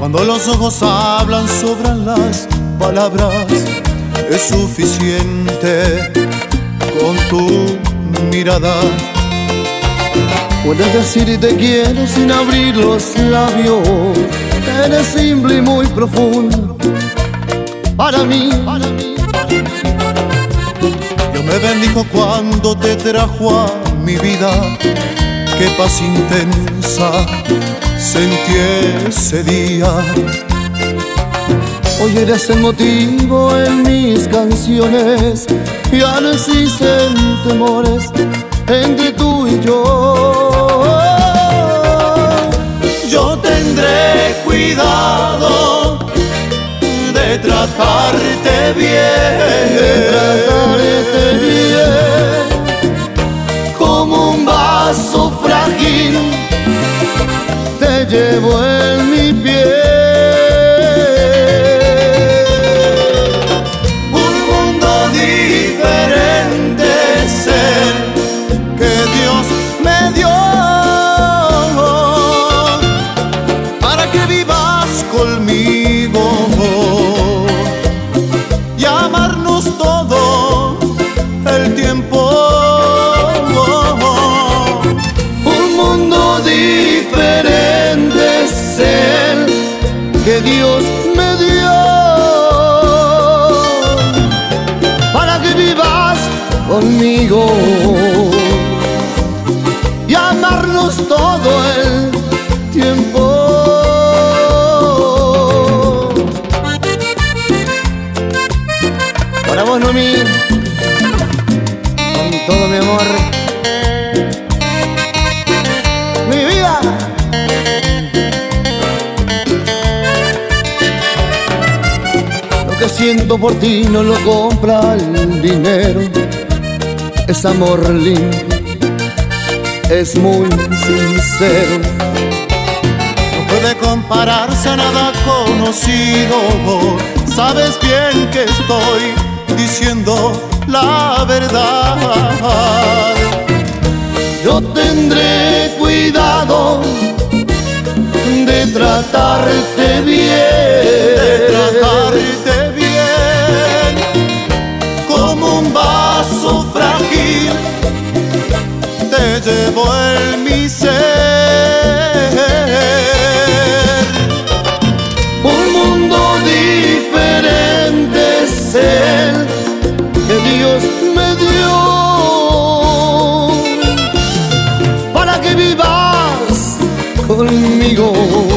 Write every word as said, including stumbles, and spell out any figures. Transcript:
Cuando los ojos hablan, sobran las palabras. Es suficiente con tu mirada. Puedes decir te quiero sin abrir los labios. Eres simple y muy profundo para mí, para mí, para mí, para mí. Dios me bendijo cuando te trajo a mi vida. Qué paz intensa sentí ese día. Hoy eres el motivo en mis canciones. Ya no existen temores entre tú y yo. Yo tendré cuidado de tratarte bien, de tratarte bien, como un vaso frágil te llevo en mi piel. Un mundo diferente es el que Dios me dio, para que vivas conmigo y amarnos todo el tiempo. Un mundo diferente es el que Dios me dio, para que vivas conmigo y amarnos todo el tiempo. Para vos, Noemí, con todo mi amor, mi vida. Lo que siento por ti no lo compra el dinero. Es amor limpio, es muy sincero. No puede compararse a nada conocido. Sabes bien que estoy diciendo la verdad. Yo tendré cuidado de tratarte bien, de tratarte bien, como un vaso frágil te llevo en mi ser. Un mundo diferente es el que Dios me dio, para que vivas conmigo